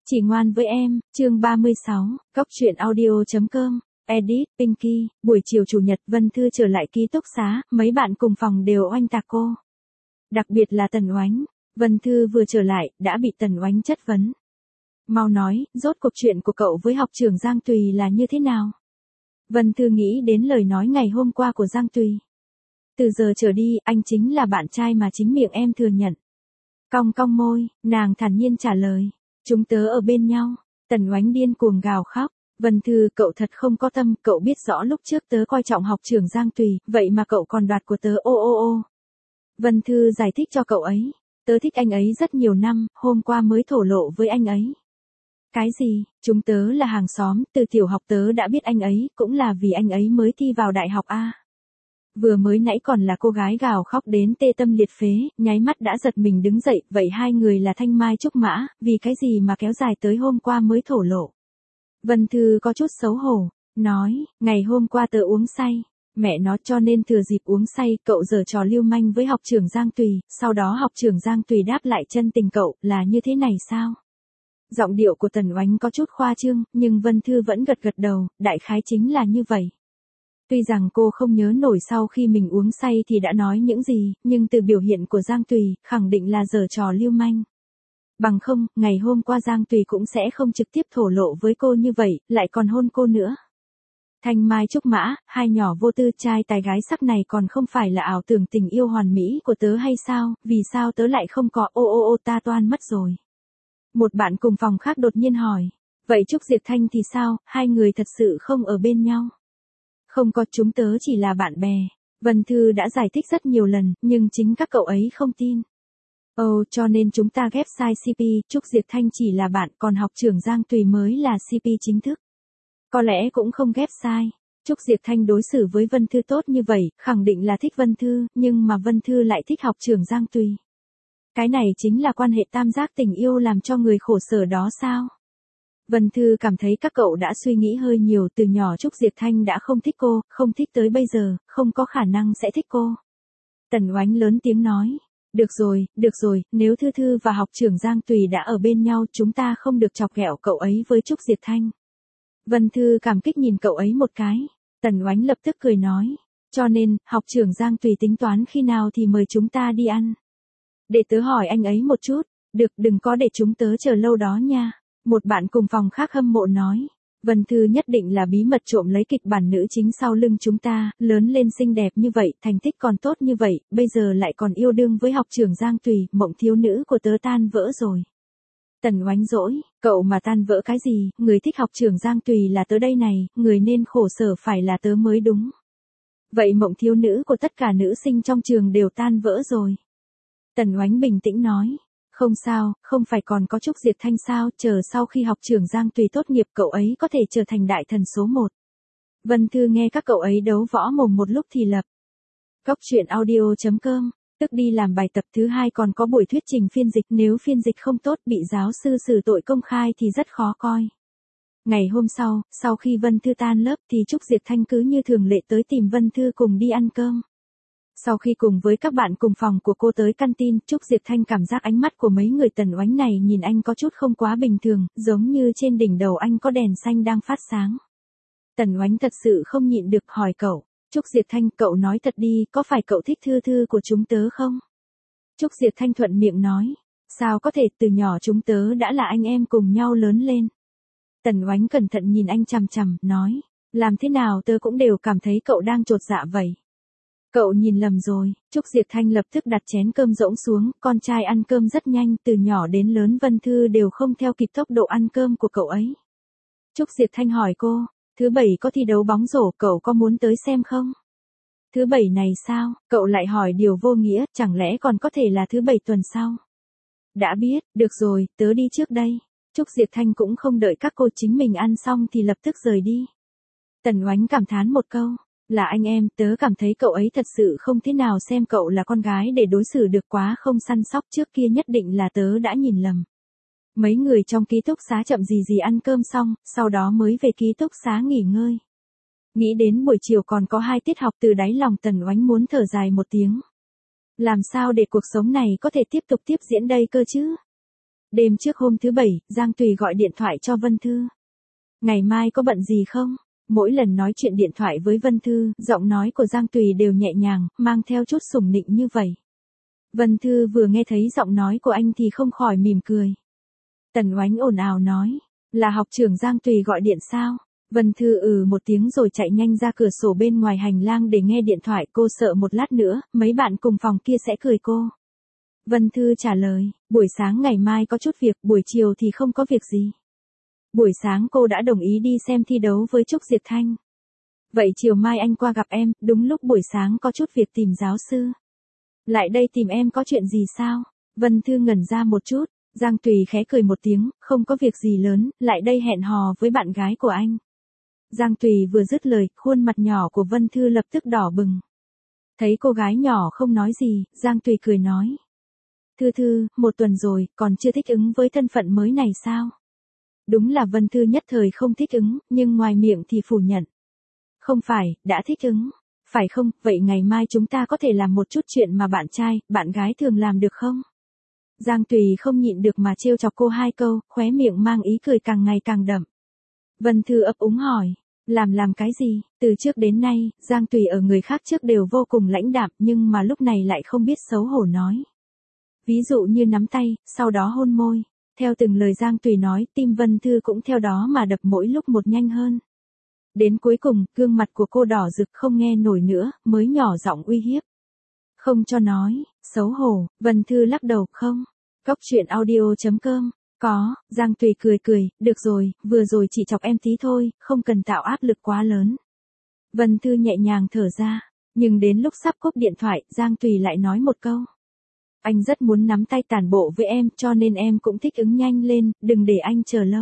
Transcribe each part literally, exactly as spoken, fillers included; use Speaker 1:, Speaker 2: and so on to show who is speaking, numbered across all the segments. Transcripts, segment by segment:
Speaker 1: Chỉ ngoan với em, chương ba mươi sáu, Cóc truyện audio.com, edit, Pinky, buổi chiều chủ nhật Vân Thư trở lại ký túc xá, mấy bạn cùng phòng đều oanh tạc cô. Đặc biệt là Tần Oánh, Vân Thư vừa trở lại, đã bị Tần Oánh chất vấn. Mau nói, rốt cuộc chuyện của cậu với học trưởng Giang Tùy là như thế nào? Vân Thư nghĩ đến lời nói ngày hôm qua của Giang Tùy. Từ giờ trở đi, anh chính là bạn trai mà chính miệng em thừa nhận. Cong cong môi, nàng thản nhiên trả lời. Chúng tớ ở bên nhau. Tần Oánh điên cuồng gào khóc. Vân Thư, cậu thật không có tâm, cậu biết rõ lúc trước tớ coi trọng học trưởng Giang Tùy, vậy mà cậu còn đoạt của tớ ô ô ô. Vân Thư giải thích cho cậu ấy. Tớ thích anh ấy rất nhiều năm, hôm qua mới thổ lộ với anh ấy. Cái gì, chúng tớ là hàng xóm, từ tiểu học tớ đã biết anh ấy, cũng là vì anh ấy mới thi vào đại học A. Vừa mới nãy còn là cô gái gào khóc đến tê tâm liệt phế, nháy mắt đã giật mình đứng dậy, vậy hai người là thanh mai trúc mã, vì cái gì mà kéo dài tới hôm qua mới thổ lộ. Vân Thư có chút xấu hổ, nói, ngày hôm qua tớ uống say, mẹ nó cho nên thừa dịp uống say, cậu giở trò lưu manh với học trưởng Giang Tùy, sau đó học trưởng Giang Tùy đáp lại chân tình cậu, là như thế này sao? Giọng điệu của Tần Oánh có chút khoa trương, nhưng Vân Thư vẫn gật gật đầu, đại khái chính là như vậy. Tuy rằng cô không nhớ nổi sau khi mình uống say thì đã nói những gì, nhưng từ biểu hiện của Giang Tùy, khẳng định là giở trò lưu manh. Bằng không, ngày hôm qua Giang Tùy cũng sẽ không trực tiếp thổ lộ với cô như vậy, lại còn hôn cô nữa. Thanh mai trúc mã, hai nhỏ vô tư trai tài gái sắc này còn không phải là ảo tưởng tình yêu hoàn mỹ của tớ hay sao, vì sao tớ lại không có ô ô ô ta toan mất rồi. Một bạn cùng phòng khác đột nhiên hỏi, vậy Trúc Diệp Thanh thì sao, hai người thật sự không ở bên nhau? Không có, chúng tớ chỉ là bạn bè. Vân Thư đã giải thích rất nhiều lần, nhưng chính các cậu ấy không tin. Ồ, oh, cho nên chúng ta ghép sai xê pê, Trúc Diệp Thanh chỉ là bạn, còn học trưởng Giang Tùy mới là xê pê chính thức. Có lẽ cũng không ghép sai. Trúc Diệp Thanh đối xử với Vân Thư tốt như vậy, khẳng định là thích Vân Thư, nhưng mà Vân Thư lại thích học trưởng Giang Tùy. Cái này chính là quan hệ tam giác tình yêu làm cho người khổ sở đó sao? Vân Thư cảm thấy các cậu đã suy nghĩ hơi nhiều, từ nhỏ Trúc Diệp Thanh đã không thích cô, không thích tới bây giờ, không có khả năng sẽ thích cô. Tần Oánh lớn tiếng nói, được rồi, được rồi, nếu Thư Thư và học trưởng Giang Tùy đã ở bên nhau chúng ta không được chọc ghẹo cậu ấy với Trúc Diệp Thanh. Vân Thư cảm kích nhìn cậu ấy một cái, Tần Oánh lập tức cười nói, cho nên, học trưởng Giang Tùy tính toán khi nào thì mời chúng ta đi ăn. Để tớ hỏi anh ấy một chút, được, đừng có để chúng tớ chờ lâu đó nha. Một bạn cùng phòng khác hâm mộ nói, Vân Thư nhất định là bí mật trộm lấy kịch bản nữ chính sau lưng chúng ta, lớn lên xinh đẹp như vậy, thành tích còn tốt như vậy, bây giờ lại còn yêu đương với học trưởng Giang Tùy, mộng thiếu nữ của tớ tan vỡ rồi. Tần Oánh dỗi, cậu mà tan vỡ cái gì, người thích học trưởng Giang Tùy là tớ đây này, người nên khổ sở phải là tớ mới đúng. Vậy mộng thiếu nữ của tất cả nữ sinh trong trường đều tan vỡ rồi. Tần Oánh bình tĩnh nói. Không sao, không phải còn có Trúc Diệp Thanh sao, chờ sau khi học trưởng Giang Tùy tốt nghiệp cậu ấy có thể trở thành đại thần số một. Vân Thư nghe các cậu ấy đấu võ mồm một lúc thì lập. Cóc truyện audio.com, tức đi làm bài tập thứ hai còn có buổi thuyết trình phiên dịch, nếu phiên dịch không tốt bị giáo sư xử tội công khai thì rất khó coi. Ngày hôm sau, sau khi Vân Thư tan lớp thì Trúc Diệp Thanh cứ như thường lệ tới tìm Vân Thư cùng đi ăn cơm. Sau khi cùng với các bạn cùng phòng của cô tới canteen, Trúc Diệp Thanh cảm giác ánh mắt của mấy người Tần Oánh này nhìn anh có chút không quá bình thường, giống như trên đỉnh đầu anh có đèn xanh đang phát sáng. Tần Oánh thật sự không nhịn được hỏi cậu, Trúc Diệp Thanh, cậu nói thật đi, có phải cậu thích Thư Thư của chúng tớ không? Trúc Diệp Thanh thuận miệng nói, sao có thể, từ nhỏ chúng tớ đã là anh em cùng nhau lớn lên. Tần Oánh cẩn thận nhìn anh chằm chằm, nói, làm thế nào tớ cũng đều cảm thấy cậu đang chột dạ vậy. Cậu nhìn lầm rồi, Trúc Diệp Thanh lập tức đặt chén cơm rỗng xuống, con trai ăn cơm rất nhanh, từ nhỏ đến lớn Vân Thư đều không theo kịp tốc độ ăn cơm của cậu ấy. Trúc Diệp Thanh hỏi cô, thứ bảy có thi đấu bóng rổ, cậu có muốn tới xem không? Thứ bảy này sao, cậu lại hỏi điều vô nghĩa, chẳng lẽ còn có thể là thứ bảy tuần sau? Đã biết, được rồi, tớ đi trước đây. Trúc Diệp Thanh cũng không đợi các cô chính mình ăn xong thì lập tức rời đi. Tần Oánh cảm thán một câu. Là anh em, tớ cảm thấy cậu ấy thật sự không thế nào xem cậu là con gái để đối xử được, quá không săn sóc, trước kia nhất định là tớ đã nhìn lầm. Mấy người trong ký túc xá chậm gì gì ăn cơm xong, sau đó mới về ký túc xá nghỉ ngơi. Nghĩ đến buổi chiều còn có hai tiết học, từ đáy lòng Tần Oánh muốn thở dài một tiếng. Làm sao để cuộc sống này có thể tiếp tục tiếp diễn đây cơ chứ? Đêm trước hôm thứ bảy, Giang Tùy gọi điện thoại cho Vân Thư. Ngày mai có bận gì không? Mỗi lần nói chuyện điện thoại với Vân Thư, giọng nói của Giang Tùy đều nhẹ nhàng, mang theo chút sủng nịnh như vậy. Vân Thư vừa nghe thấy giọng nói của anh thì không khỏi mỉm cười. Tần Oánh ồn ào nói, là học trưởng Giang Tùy gọi điện sao? Vân Thư ừ một tiếng rồi chạy nhanh ra cửa sổ bên ngoài hành lang để nghe điện thoại, cô sợ một lát nữa, mấy bạn cùng phòng kia sẽ cười cô. Vân Thư trả lời, buổi sáng ngày mai có chút việc, buổi chiều thì không có việc gì. Buổi sáng cô đã đồng ý đi xem thi đấu với Trúc Diệp Thanh. Vậy chiều mai anh qua gặp em, đúng lúc buổi sáng có chút việc tìm giáo sư. Lại đây tìm em có chuyện gì sao? Vân Thư ngẩn ra một chút, Giang Tùy khẽ cười một tiếng, không có việc gì lớn, lại đây hẹn hò với bạn gái của anh. Giang Tùy vừa dứt lời, khuôn mặt nhỏ của Vân Thư lập tức đỏ bừng. Thấy cô gái nhỏ không nói gì, Giang Tùy cười nói. Thư Thư, một tuần rồi, còn chưa thích ứng với thân phận mới này sao? Đúng là Vân Thư nhất thời không thích ứng, nhưng ngoài miệng thì phủ nhận. Không phải, đã thích ứng. Phải không, vậy ngày mai chúng ta có thể làm một chút chuyện mà bạn trai, bạn gái thường làm được không? Giang Tùy không nhịn được mà trêu chọc cô hai câu, khóe miệng mang ý cười càng ngày càng đậm. Vân Thư ấp úng hỏi, làm làm cái gì? Từ trước đến nay, Giang Tùy ở người khác trước đều vô cùng lãnh đạm nhưng mà lúc này lại không biết xấu hổ nói. Ví dụ như nắm tay, sau đó hôn môi. Theo từng lời Giang Tùy nói, tim Vân Thư cũng theo đó mà đập mỗi lúc một nhanh hơn. Đến cuối cùng, gương mặt của cô đỏ rực không nghe nổi nữa, mới nhỏ giọng uy hiếp. Không cho nói, xấu hổ, Vân Thư lắc đầu, không. Cóc truyện audio chấm com, có, Giang Tùy cười cười, được rồi, vừa rồi chỉ chọc em tí thôi, không cần tạo áp lực quá lớn. Vân Thư nhẹ nhàng thở ra, nhưng đến lúc sắp cúp điện thoại, Giang Tùy lại nói một câu. Anh rất muốn nắm tay tản bộ với em cho nên em cũng thích ứng nhanh lên, đừng để anh chờ lâu.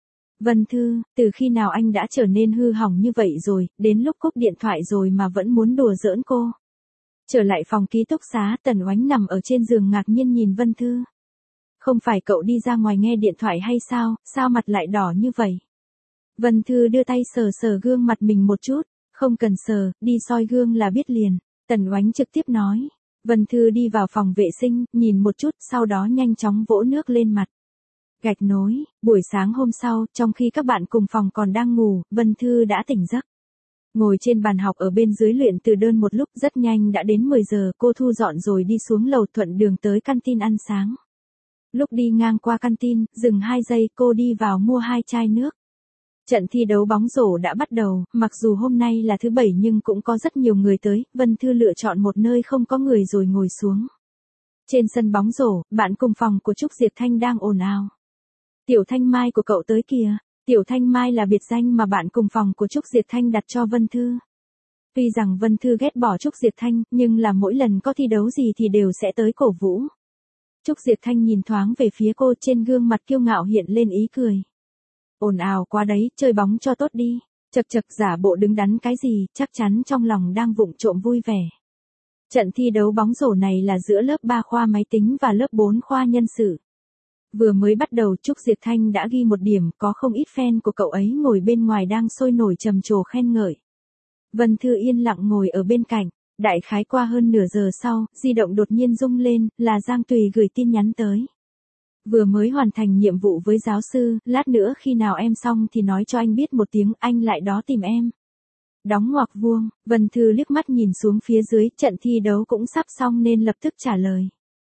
Speaker 1: Vân Thư, từ khi nào anh đã trở nên hư hỏng như vậy rồi, đến lúc cúp điện thoại rồi mà vẫn muốn đùa giỡn cô. Trở lại phòng ký túc xá, Tần Oánh nằm ở trên giường ngạc nhiên nhìn Vân Thư. Không phải cậu đi ra ngoài nghe điện thoại hay sao, sao mặt lại đỏ như vậy? Vân Thư đưa tay sờ sờ gương mặt mình một chút, không cần sờ, đi soi gương là biết liền. Tần Oánh trực tiếp nói. Vân Thư đi vào phòng vệ sinh, nhìn một chút, sau đó nhanh chóng vỗ nước lên mặt. Gạch nối, buổi sáng hôm sau, trong khi các bạn cùng phòng còn đang ngủ, Vân Thư đã tỉnh giấc. Ngồi trên bàn học ở bên dưới luyện từ đơn một lúc, rất nhanh đã đến mười giờ, cô thu dọn rồi đi xuống lầu thuận đường tới canteen ăn sáng. Lúc đi ngang qua canteen, dừng hai giây, cô đi vào mua hai chai nước. Trận thi đấu bóng rổ đã bắt đầu, mặc dù hôm nay là thứ bảy nhưng cũng có rất nhiều người tới, Vân Thư lựa chọn một nơi không có người rồi ngồi xuống. Trên sân bóng rổ, bạn cùng phòng của Trúc Diệp Thanh đang ồn ào. Tiểu Thanh Mai của cậu tới kìa. Tiểu Thanh Mai là biệt danh mà bạn cùng phòng của Trúc Diệp Thanh đặt cho Vân Thư. Tuy rằng Vân Thư ghét bỏ Trúc Diệp Thanh, nhưng là mỗi lần có thi đấu gì thì đều sẽ tới cổ vũ. Trúc Diệp Thanh nhìn thoáng về phía cô, trên gương mặt kiêu ngạo hiện lên ý cười. Ồn ào quá đấy, chơi bóng cho tốt đi. Chật chật, giả bộ đứng đắn cái gì, chắc chắn trong lòng đang vụng trộm vui vẻ. Trận thi đấu bóng rổ này là giữa lớp ba khoa máy tính và lớp bốn khoa nhân sự. Vừa mới bắt đầu Trúc Diệp Thanh đã ghi một điểm, có không ít fan của cậu ấy ngồi bên ngoài đang sôi nổi trầm trồ khen ngợi. Vân Thư yên lặng ngồi ở bên cạnh, đại khái qua hơn nửa giờ sau, di động đột nhiên rung lên, là Giang Tùy gửi tin nhắn tới. Vừa mới hoàn thành nhiệm vụ với giáo sư, lát nữa khi nào em xong thì nói cho anh biết một tiếng, anh lại đó tìm em. Đóng ngoặc vuông, Vân Thư liếc mắt nhìn xuống phía dưới, trận thi đấu cũng sắp xong nên lập tức trả lời.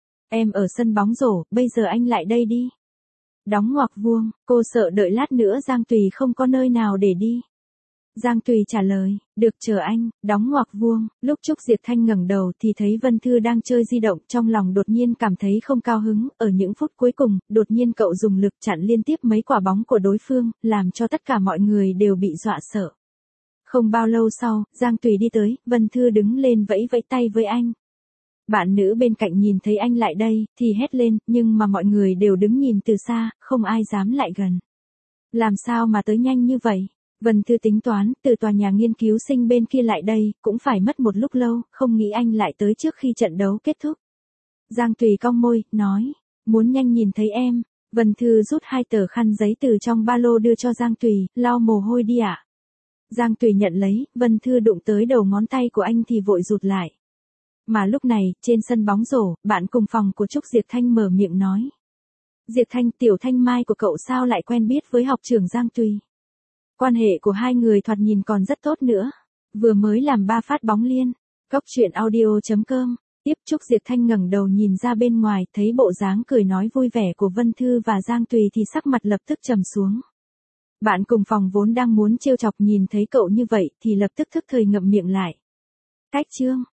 Speaker 1: Em ở sân bóng rổ, bây giờ anh lại đây đi. Đóng ngoặc vuông, cô sợ đợi lát nữa Giang Tùy không có nơi nào để đi. Giang Tùy trả lời, được chờ anh, đóng ngoặc vuông, lúc Trúc Diệp Thanh ngẩng đầu thì thấy Vân Thư đang chơi di động, trong lòng đột nhiên cảm thấy không cao hứng, ở những phút cuối cùng, đột nhiên cậu dùng lực chặn liên tiếp mấy quả bóng của đối phương, làm cho tất cả mọi người đều bị dọa sợ. Không bao lâu sau, Giang Tùy đi tới, Vân Thư đứng lên vẫy vẫy tay với anh. Bạn nữ bên cạnh nhìn thấy anh lại đây, thì hét lên, nhưng mà mọi người đều đứng nhìn từ xa, không ai dám lại gần. Làm sao mà tới nhanh như vậy? Vân Thư tính toán, từ tòa nhà nghiên cứu sinh bên kia lại đây, cũng phải mất một lúc lâu, không nghĩ anh lại tới trước khi trận đấu kết thúc. Giang Tùy cong môi, nói, muốn nhanh nhìn thấy em. Vân Thư rút hai tờ khăn giấy từ trong ba lô đưa cho Giang Tùy, lau mồ hôi đi ạ. Giang Tùy nhận lấy, Vân Thư đụng tới đầu ngón tay của anh thì vội rụt lại. Mà lúc này, trên sân bóng rổ, bạn cùng phòng của Trúc Diệp Thanh mở miệng nói. Diệp Thanh, Tiểu Thanh Mai của cậu sao lại quen biết với học trưởng Giang Tùy? Quan hệ của hai người thoạt nhìn còn rất tốt nữa. Vừa mới làm ba phát bóng liên. Cốc truyện audio.com. Tiếp Trúc Diệp Thanh ngẩng đầu nhìn ra bên ngoài, thấy bộ dáng cười nói vui vẻ của Vân Thư và Giang Tùy thì sắc mặt lập tức trầm xuống. Bạn cùng phòng vốn đang muốn trêu chọc nhìn thấy cậu như vậy thì lập tức thức thời ngậm miệng lại. Cách chương.